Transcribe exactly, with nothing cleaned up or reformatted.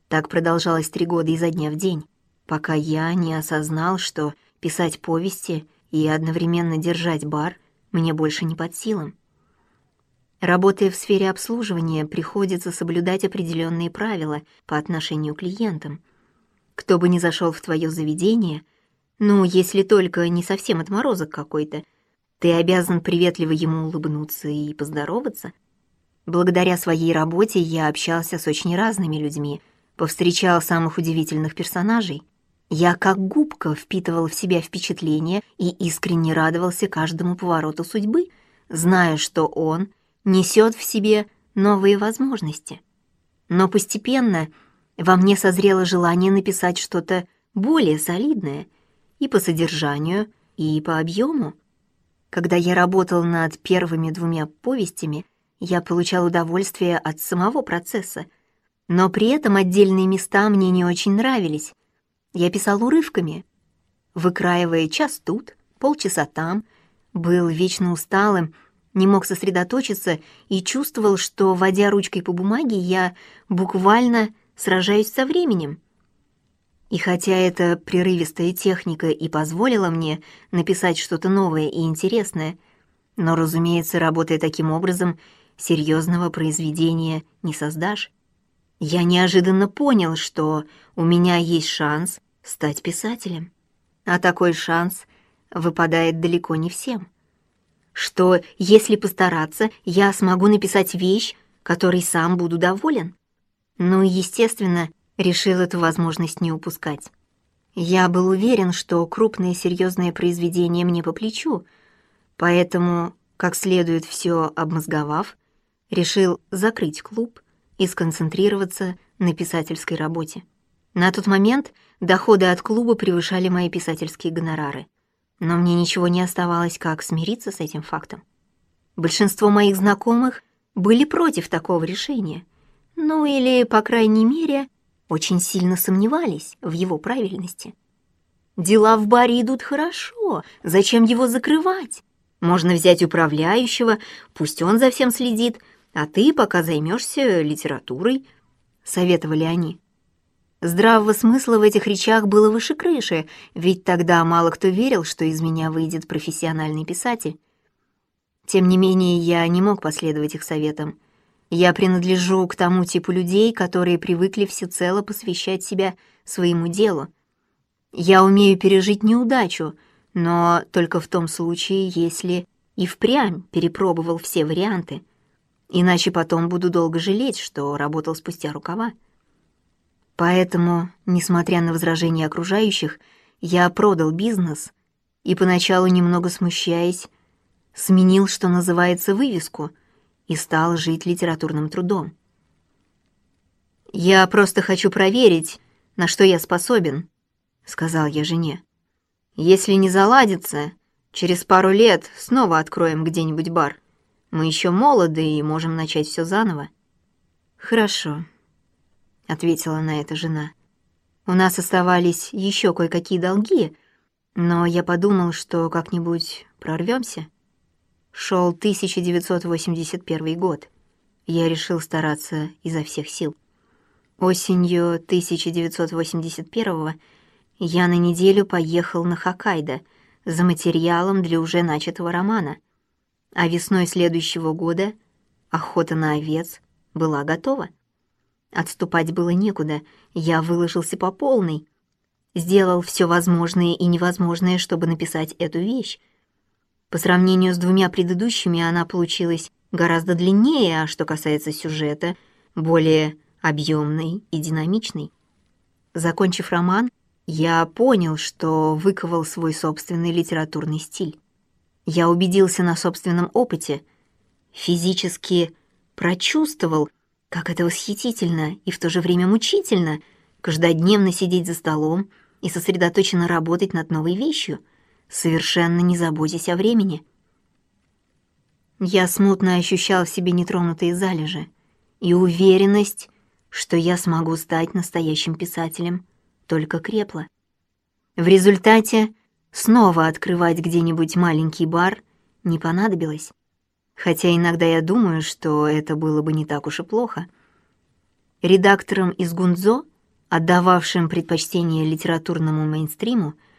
Так продолжалось три года изо дня в день, пока я не осознал, что писать повести и одновременно держать бар мне больше не под силам. Работая в сфере обслуживания, приходится соблюдать определенные правила по отношению к клиентам. Кто бы ни зашел в твое заведение, ну, если только не совсем отморозок какой-то, ты обязан приветливо ему улыбнуться и поздороваться. Благодаря своей работе я общался с очень разными людьми, повстречал самых удивительных персонажей. Я как губка впитывал в себя впечатления и искренне радовался каждому повороту судьбы, зная, что он несет в себе новые возможности. Но постепенно во мне созрело желание написать что-то более солидное и по содержанию, и по объему. Когда я работал над первыми двумя повестями, я получал удовольствие от самого процесса, но при этом отдельные места мне не очень нравились. Я писал урывками, выкраивая час тут, полчаса там, был вечно усталым, не мог сосредоточиться и чувствовал, что, водя ручкой по бумаге, я буквально сражаюсь со временем. И хотя эта прерывистая техника и позволила мне написать что-то новое и интересное, но, разумеется, работая таким образом, серьезного произведения не создашь. Я неожиданно понял, что у меня есть шанс стать писателем. А такой шанс выпадает далеко не всем. Что, если постараться, я смогу написать вещь, которой сам буду доволен. Ну и, естественно, решил эту возможность не упускать. Я был уверен, что крупные серьезные произведения мне по плечу, поэтому, как следует все обмозговав, решил закрыть клуб и сконцентрироваться на писательской работе. На тот момент доходы от клуба превышали мои писательские гонорары, но мне ничего не оставалось, как смириться с этим фактом. Большинство моих знакомых были против такого решения, ну или, по крайней мере, очень сильно сомневались в его правильности. Дела в баре идут хорошо, зачем его закрывать? Можно взять управляющего, пусть он за всем следит, а ты пока займешься литературой, — советовали они. Здравого смысла в этих речах было выше крыши, ведь тогда мало кто верил, что из меня выйдет профессиональный писатель. Тем не менее, я не мог последовать их советам. Я принадлежу к тому типу людей, которые привыкли всецело посвящать себя своему делу. Я умею пережить неудачу, но только в том случае, если и впрямь перепробовал все варианты. Иначе потом буду долго жалеть, что работал спустя рукава. Поэтому, несмотря на возражения окружающих, я продал бизнес и, поначалу немного смущаясь, сменил, что называется, вывеску и стал жить литературным трудом. «Я просто хочу проверить, на что я способен», — сказал я жене. «Если не заладится, через пару лет снова откроем где-нибудь бар. Мы еще молоды и можем начать все заново». «Хорошо», — ответила на это жена. «У нас оставались еще кое-какие долги, но я подумал, что как-нибудь прорвемся. Шел тысяча девятьсот восемьдесят первый год. Я решил стараться изо всех сил. Осенью тысяча девятьсот восемьдесят первого я на неделю поехал на Хоккайдо за материалом для уже начатого романа, а весной следующего года охота на овец была готова. Отступать было некуда, я выложился по полной, сделал все возможное и невозможное, чтобы написать эту вещь. По сравнению с двумя предыдущими она получилась гораздо длиннее, а что касается сюжета, более объемной и динамичной. Закончив роман, я понял, что выковал свой собственный литературный стиль. Я убедился на собственном опыте, физически прочувствовал, как это восхитительно и в то же время мучительно каждодневно сидеть за столом и сосредоточенно работать над новой вещью, совершенно не заботясь о времени. Я смутно ощущал в себе нетронутые залежи, и уверенность, что я смогу стать настоящим писателем, только крепла. В результате снова открывать где-нибудь маленький бар не понадобилось, хотя иногда я думаю, что это было бы не так уж и плохо. Редактором из Гунцзо отдававшим предпочтение литературному мейнстриму,